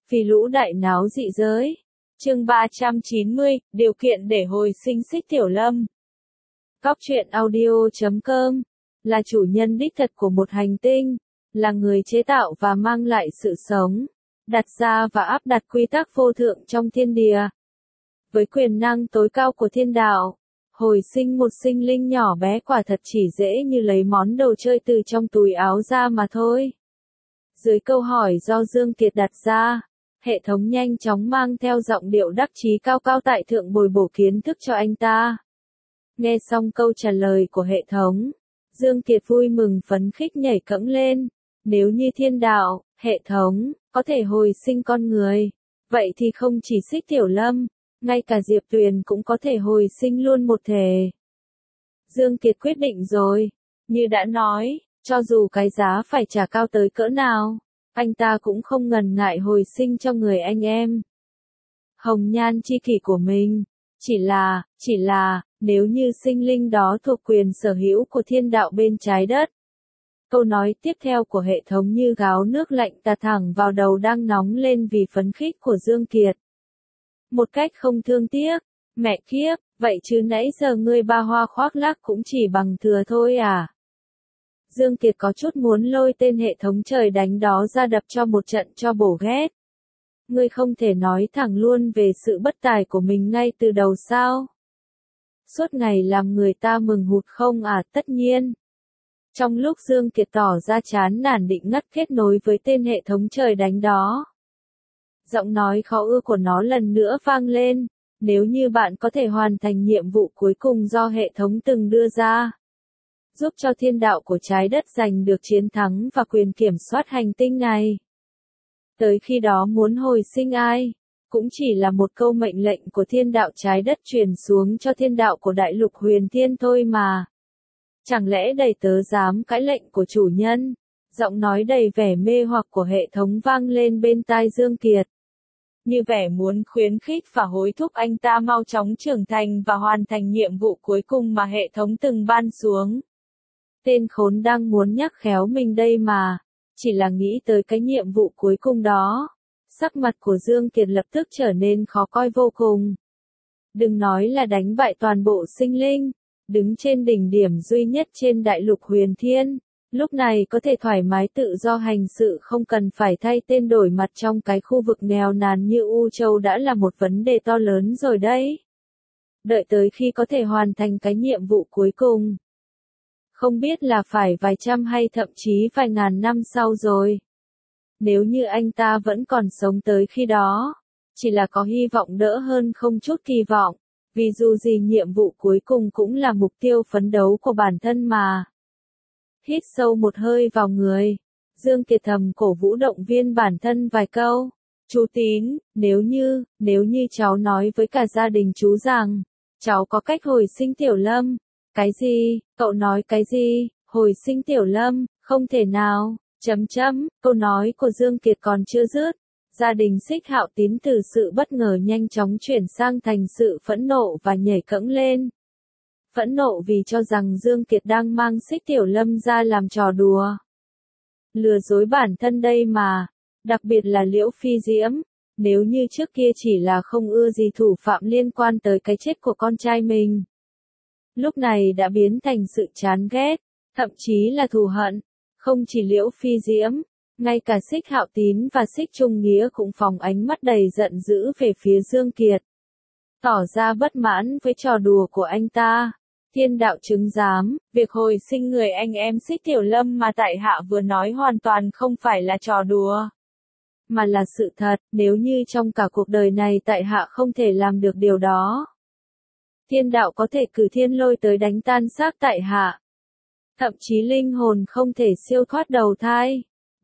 Vì lũ đại náo dị giới. Chương 390, điều kiện để hồi sinh Xích Tiểu Lâm. Cóc truyện audio.com là chủ nhân đích thực của một hành tinh, là người chế tạo và mang lại sự sống, đặt ra và áp đặt quy tắc vô thượng trong thiên địa. Với quyền năng tối cao của thiên đạo, hồi sinh một sinh linh nhỏ bé quả thật chỉ dễ như lấy món đồ chơi từ trong túi áo ra mà thôi. Dưới câu hỏi do Dương Kiệt đặt ra, hệ thống nhanh chóng mang theo giọng điệu đắc chí cao cao tại thượng bồi bổ kiến thức cho anh ta. Nghe xong câu trả lời của hệ thống, Dương Kiệt vui mừng phấn khích nhảy cẫng lên. Nếu như thiên đạo, hệ thống, có thể hồi sinh con người, vậy thì không chỉ Xích Tiểu Lâm, ngay cả Diệp Tuyền cũng có thể hồi sinh luôn một thể. Dương Kiệt quyết định rồi, như đã nói, cho dù cái giá phải trả cao tới cỡ nào, anh ta cũng không ngần ngại hồi sinh cho người anh em hồng nhan chi kỷ của mình. Chỉ là, nếu như sinh linh đó thuộc quyền sở hữu của thiên đạo bên trái đất. Câu nói tiếp theo của hệ thống như gáo nước lạnh tạt thẳng vào đầu đang nóng lên vì phấn khích của Dương Kiệt. Một cách không thương tiếc, mẹ kiếp, vậy chứ nãy giờ ngươi ba hoa khoác lác cũng chỉ bằng thừa thôi à? Dương Kiệt có chút muốn lôi tên hệ thống trời đánh đó ra đập cho một trận cho bổ ghét. Ngươi không thể nói thẳng luôn về sự bất tài của mình ngay từ đầu sao? Suốt ngày làm người ta mừng hụt không à? Tất nhiên. Trong lúc Dương Kiệt tỏ ra chán nản định ngắt kết nối với tên hệ thống trời đánh đó, giọng nói khó ưa của nó lần nữa vang lên. Nếu như bạn có thể hoàn thành nhiệm vụ cuối cùng do hệ thống từng đưa ra, giúp cho thiên đạo của trái đất giành được chiến thắng và quyền kiểm soát hành tinh này, tới khi đó muốn hồi sinh ai, cũng chỉ là một câu mệnh lệnh của thiên đạo trái đất truyền xuống cho thiên đạo của đại lục huyền thiên thôi mà. Chẳng lẽ đầy tớ dám cãi lệnh của chủ nhân? Giọng nói đầy vẻ mê hoặc của hệ thống vang lên bên tai Dương Kiệt, như vẻ muốn khuyến khích và hối thúc anh ta mau chóng trưởng thành và hoàn thành nhiệm vụ cuối cùng mà hệ thống từng ban xuống. Tên khốn đang muốn nhắc khéo mình đây mà, chỉ là nghĩ tới cái nhiệm vụ cuối cùng đó, sắc mặt của Dương Kiệt lập tức trở nên khó coi vô cùng. Đừng nói là đánh bại toàn bộ sinh linh, đứng trên đỉnh điểm duy nhất trên đại lục huyền thiên, lúc này có thể thoải mái tự do hành sự không cần phải thay tên đổi mặt trong cái khu vực nghèo nàn như U Châu đã là một vấn đề to lớn rồi đấy. Đợi tới khi có thể hoàn thành cái nhiệm vụ cuối cùng, không biết là phải vài trăm hay thậm chí vài ngàn năm sau rồi. Nếu như anh ta vẫn còn sống tới khi đó, chỉ là có hy vọng đỡ hơn không chút kỳ vọng, vì dù gì nhiệm vụ cuối cùng cũng là mục tiêu phấn đấu của bản thân mà. Hít sâu một hơi vào người, Dương Kiệt thầm cổ vũ động viên bản thân vài câu. Chú Tín, nếu như cháu nói với cả gia đình chú rằng, cháu có cách hồi sinh Tiểu Lâm. Cái gì? Cậu nói cái gì? Hồi sinh Tiểu Lâm? Không thể nào. Câu nói của Dương Kiệt còn chưa dứt. Gia đình Xích Hạo Tín từ sự bất ngờ nhanh chóng chuyển sang thành sự phẫn nộ và nhảy cẫng lên. Phẫn nộ vì cho rằng Dương Kiệt đang mang Xích Tiểu Lâm ra làm trò đùa. Lừa dối bản thân đây mà. Đặc biệt là Liễu Phi Diễm. Nếu như trước kia chỉ là không ưa gì thủ phạm liên quan tới cái chết của con trai mình, lúc này đã biến thành sự chán ghét, thậm chí là thù hận. Không chỉ Liễu Phi Diễm, ngay cả Xích Hạo Tín và Xích Trung Nghĩa cũng phóng ánh mắt đầy giận dữ về phía Dương Kiệt, tỏ ra bất mãn với trò đùa của anh ta. Thiên đạo chứng giám, việc hồi sinh người anh em Xích Tiểu Lâm mà tại hạ vừa nói hoàn toàn không phải là trò đùa, mà là sự thật. Nếu như trong cả cuộc đời này tại hạ không thể làm được điều đó, thiên đạo có thể cử thiên lôi tới đánh tan xác tại hạ. Thậm chí linh hồn không thể siêu thoát đầu thai.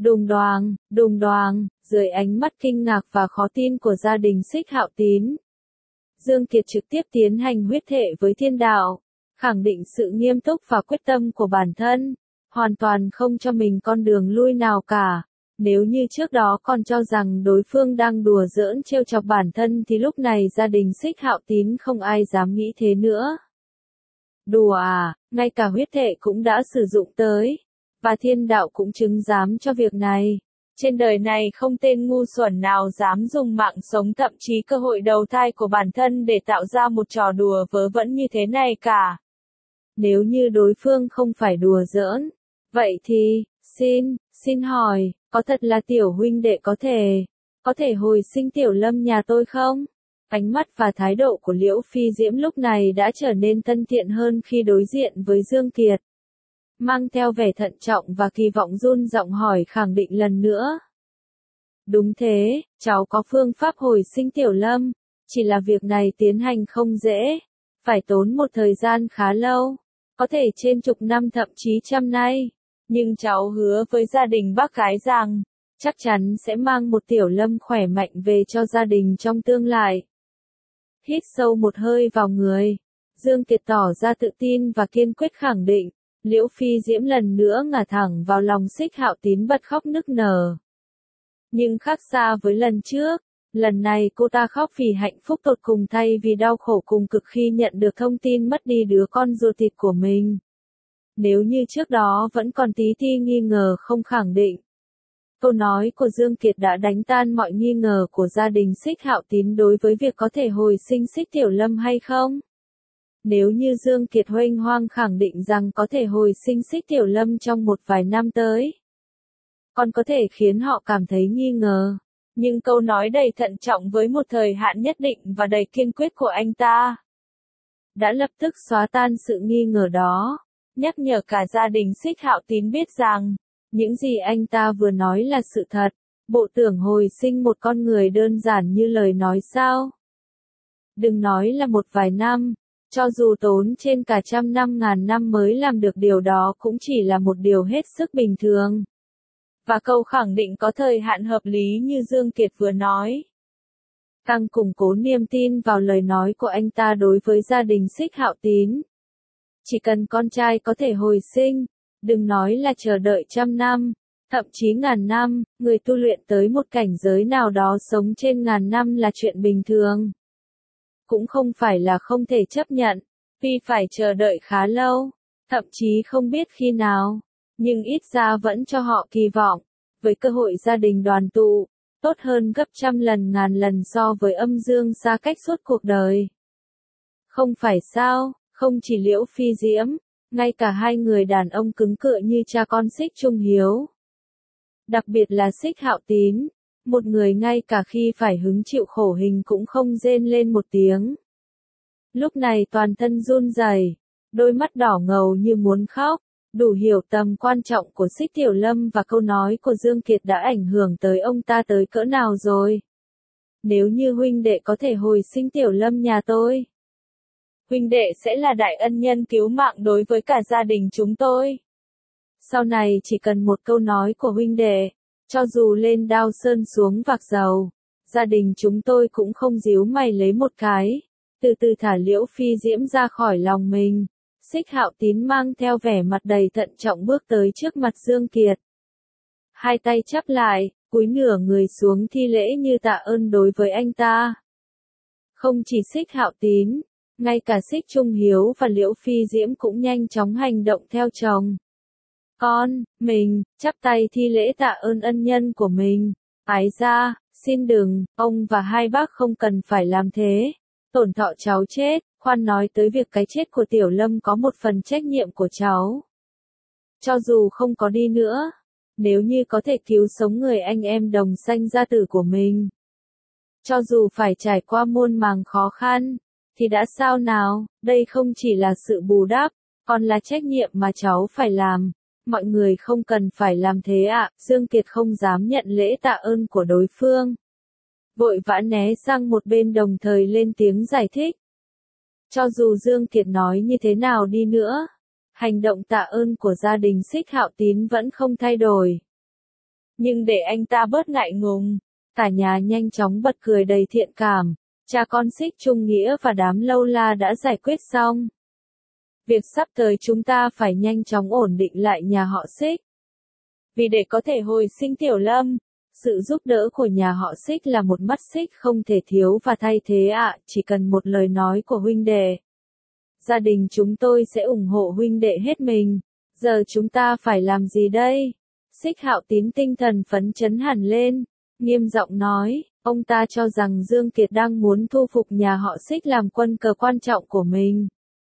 Đùng đoàng, dưới ánh mắt kinh ngạc và khó tin của gia đình Xích Hạo Tín, Dương Kiệt trực tiếp tiến hành huyết thệ với thiên đạo, khẳng định sự nghiêm túc và quyết tâm của bản thân, hoàn toàn không cho mình con đường lui nào cả. Nếu như trước đó còn cho rằng đối phương đang đùa giỡn trêu chọc bản thân thì lúc này gia đình Xích Hạo Tín không ai dám nghĩ thế nữa. Đùa à, ngay cả huyết thệ cũng đã sử dụng tới, và thiên đạo cũng chứng giám cho việc này. Trên đời này không tên ngu xuẩn nào dám dùng mạng sống thậm chí cơ hội đầu thai của bản thân để tạo ra một trò đùa vớ vẩn như thế này cả. Nếu như đối phương không phải đùa giỡn, vậy thì, xin hỏi, có thật là tiểu huynh đệ có thể hồi sinh Tiểu Lâm nhà tôi không? Ánh mắt và thái độ của Liễu Phi Diễm lúc này đã trở nên thân thiện hơn khi đối diện với Dương Kiệt. Mang theo vẻ thận trọng và kỳ vọng run giọng hỏi khẳng định lần nữa. Đúng thế, cháu có phương pháp hồi sinh Tiểu Lâm, chỉ là việc này tiến hành không dễ, phải tốn một thời gian khá lâu, có thể trên chục năm thậm chí trăm nay, nhưng cháu hứa với gia đình bác gái rằng, chắc chắn sẽ mang một Tiểu Lâm khỏe mạnh về cho gia đình trong tương lai. Hít sâu một hơi vào người, Dương Kiệt tỏ ra tự tin và kiên quyết khẳng định. Liễu Phi Diễm lần nữa ngả thẳng vào lòng Xích Hạo Tín bật khóc nức nở. Nhưng khác xa với lần trước, lần này cô ta khóc vì hạnh phúc tột cùng thay vì đau khổ cùng cực khi nhận được thông tin mất đi đứa con ruột thịt của mình. Nếu như trước đó vẫn còn tí ti nghi ngờ không khẳng định. Câu nói của Dương Kiệt đã đánh tan mọi nghi ngờ của gia đình Xích Hạo Tín đối với việc có thể hồi sinh Xích Tiểu Lâm hay không. Nếu như Dương Kiệt huênh hoang khẳng định rằng có thể hồi sinh Xích Tiểu Lâm trong một vài năm tới, còn có thể khiến họ cảm thấy nghi ngờ. Nhưng câu nói đầy thận trọng với một thời hạn nhất định và đầy kiên quyết của anh ta đã lập tức xóa tan sự nghi ngờ đó, nhắc nhở cả gia đình Xích Hạo Tín biết rằng, những gì anh ta vừa nói là sự thật. Bộ tưởng hồi sinh một con người đơn giản như lời nói sao? Đừng nói là một vài năm. Cho dù tốn trên cả trăm năm ngàn năm mới làm được điều đó cũng chỉ là một điều hết sức bình thường. Và câu khẳng định có thời hạn hợp lý như Dương Kiệt vừa nói. Càng củng cố niềm tin vào lời nói của anh ta đối với gia đình Xích Hạo Tín. Chỉ cần con trai có thể hồi sinh, đừng nói là chờ đợi trăm năm, thậm chí ngàn năm, người tu luyện tới một cảnh giới nào đó sống trên ngàn năm là chuyện bình thường. Cũng không phải là không thể chấp nhận, vì phải chờ đợi khá lâu, thậm chí không biết khi nào, nhưng ít ra vẫn cho họ kỳ vọng, với cơ hội gia đình đoàn tụ, tốt hơn gấp trăm lần ngàn lần so với âm dương xa cách suốt cuộc đời. Không phải sao, không chỉ Liễu Phi Diễm, ngay cả hai người đàn ông cứng cựa như cha con Xích Trung Hiếu. Đặc biệt là Xích Hạo Tín. Một người ngay cả khi phải hứng chịu khổ hình cũng không rên lên một tiếng. Lúc này toàn thân run rẩy, đôi mắt đỏ ngầu như muốn khóc, đủ hiểu tầm quan trọng của Xích Tiểu Lâm và câu nói của Dương Kiệt đã ảnh hưởng tới ông ta tới cỡ nào rồi. Nếu như huynh đệ có thể hồi sinh Tiểu Lâm nhà tôi, huynh đệ sẽ là đại ân nhân cứu mạng đối với cả gia đình chúng tôi. Sau này chỉ cần một câu nói của huynh đệ, cho dù lên đao sơn xuống vạc dầu, gia đình chúng tôi cũng không díu mày lấy một cái, từ từ thả Liễu Phi Diễm ra khỏi lòng mình. Xích Hạo Tín mang theo vẻ mặt đầy thận trọng bước tới trước mặt Dương Kiệt. Hai tay chắp lại, cúi nửa người xuống thi lễ như tạ ơn đối với anh ta. Không chỉ Xích Hạo Tín, ngay cả Xích Trung Hiếu và Liễu Phi Diễm cũng nhanh chóng hành động theo chồng. Mình, chắp tay thi lễ tạ ơn ân nhân của mình. Ái gia, xin đừng, ông và hai bác không cần phải làm thế. Tổn thọ cháu chết, khoan nói tới việc cái chết của Tiểu Lâm có một phần trách nhiệm của cháu. Cho dù không có đi nữa, nếu như có thể cứu sống người anh em đồng sanh gia tử của mình. Cho dù phải trải qua muôn màng khó khăn, thì đã sao nào, đây không chỉ là sự bù đắp, còn là trách nhiệm mà cháu phải làm. Mọi người không cần phải làm thế ạ. Dương Kiệt không dám nhận lễ tạ ơn của đối phương. Vội vã né sang một bên đồng thời lên tiếng giải thích. Cho dù Dương Kiệt nói như thế nào đi nữa, hành động tạ ơn của gia đình Xích Hạo Tín vẫn không thay đổi. Nhưng để anh ta bớt ngại ngùng, cả nhà nhanh chóng bật cười đầy thiện cảm. Cha con Xích Trung Nghĩa và đám lâu la đã giải quyết xong. Việc sắp tới chúng ta phải nhanh chóng ổn định lại nhà họ Xích. Vì để có thể hồi sinh Tiểu Lâm, sự giúp đỡ của nhà họ Xích là một mắt xích không thể thiếu và thay thế ạ, chỉ cần một lời nói của huynh đệ. Gia đình chúng tôi sẽ ủng hộ huynh đệ hết mình. Giờ chúng ta phải làm gì đây? Xích Hạo Tín tinh thần phấn chấn hẳn lên, nghiêm giọng nói, ông ta cho rằng Dương Kiệt đang muốn thu phục nhà họ Xích làm quân cờ quan trọng của mình.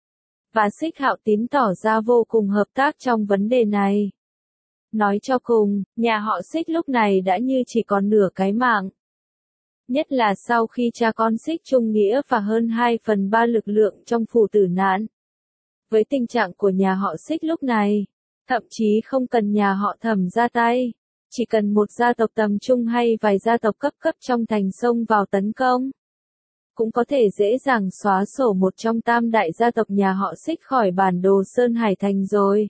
Và Xích Hạo Tín tỏ ra vô cùng hợp tác trong vấn đề này. Nói cho cùng, nhà họ Xích lúc này đã như chỉ còn nửa cái mạng. Nhất là sau khi cha con Xích Trung Nghĩa và hơn 2/3 lực lượng trong phủ tử nạn. Với tình trạng của nhà họ Xích lúc này, thậm chí không cần nhà họ Thẩm ra tay, chỉ cần một gia tộc tầm trung hay vài gia tộc cấp trong thành xông vào tấn công, cũng có thể dễ dàng xóa sổ một trong tam đại gia tộc nhà họ Xích khỏi bản đồ Sơn Hải Thành rồi.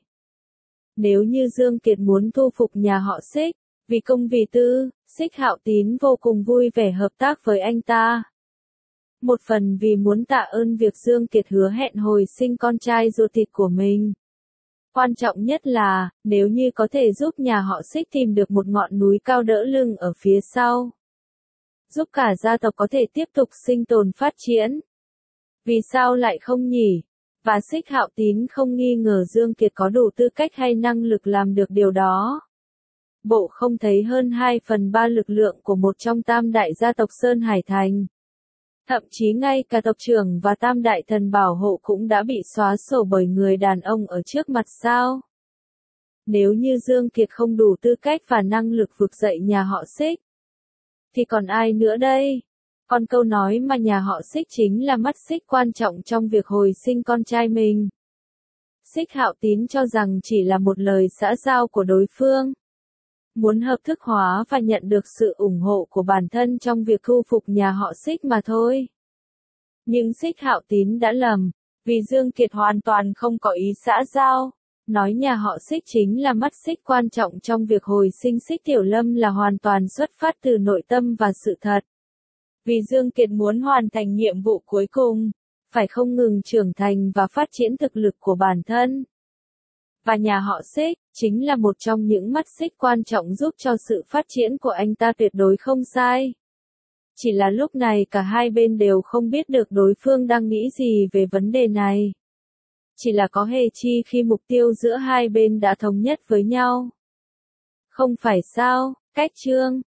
Nếu như Dương Kiệt muốn thu phục nhà họ Xích, vì công vì tư, Xích Hạo Tín vô cùng vui vẻ hợp tác với anh ta. Một phần vì muốn tạ ơn việc Dương Kiệt hứa hẹn hồi sinh con trai ruột thịt của mình. Quan trọng nhất là, nếu như có thể giúp nhà họ Xích tìm được một ngọn núi cao đỡ lưng ở phía sau. Giúp cả gia tộc có thể tiếp tục sinh tồn phát triển. Vì sao lại không nhỉ? Và Xích Hạo Tín không nghi ngờ Dương Kiệt có đủ tư cách hay năng lực làm được điều đó. Bộ không thấy hơn 2/3 lực lượng của một trong tam đại gia tộc Sơn Hải Thành. Thậm chí ngay cả tộc trưởng và tam đại thần bảo hộ cũng đã bị xóa sổ bởi người đàn ông ở trước mặt sao? Nếu như Dương Kiệt không đủ tư cách và năng lực vực dậy nhà họ Xích, thì còn ai nữa đây? Còn câu nói mà nhà họ Xích chính là mắt xích quan trọng trong việc hồi sinh con trai mình. Xích Hạo Tín cho rằng chỉ là một lời xã giao của đối phương. Muốn hợp thức hóa và nhận được sự ủng hộ của bản thân trong việc thu phục nhà họ Xích mà thôi. Nhưng Xích Hạo Tín đã lầm, vì Dương Kiệt hoàn toàn không có ý xã giao. Nói nhà họ Xích chính là mắt xích quan trọng trong việc hồi sinh Xích Tiểu Lâm là hoàn toàn xuất phát từ nội tâm và sự thật. Vì Dương Kiệt muốn hoàn thành nhiệm vụ cuối cùng, phải không ngừng trưởng thành và phát triển thực lực của bản thân. Và nhà họ Xích, chính là một trong những mắt xích quan trọng giúp cho sự phát triển của anh ta tuyệt đối không sai. Chỉ là lúc này cả hai bên đều không biết được đối phương đang nghĩ gì về vấn đề này. Chỉ là có hề chi khi mục tiêu giữa hai bên đã thống nhất với nhau. Không phải sao, cách chương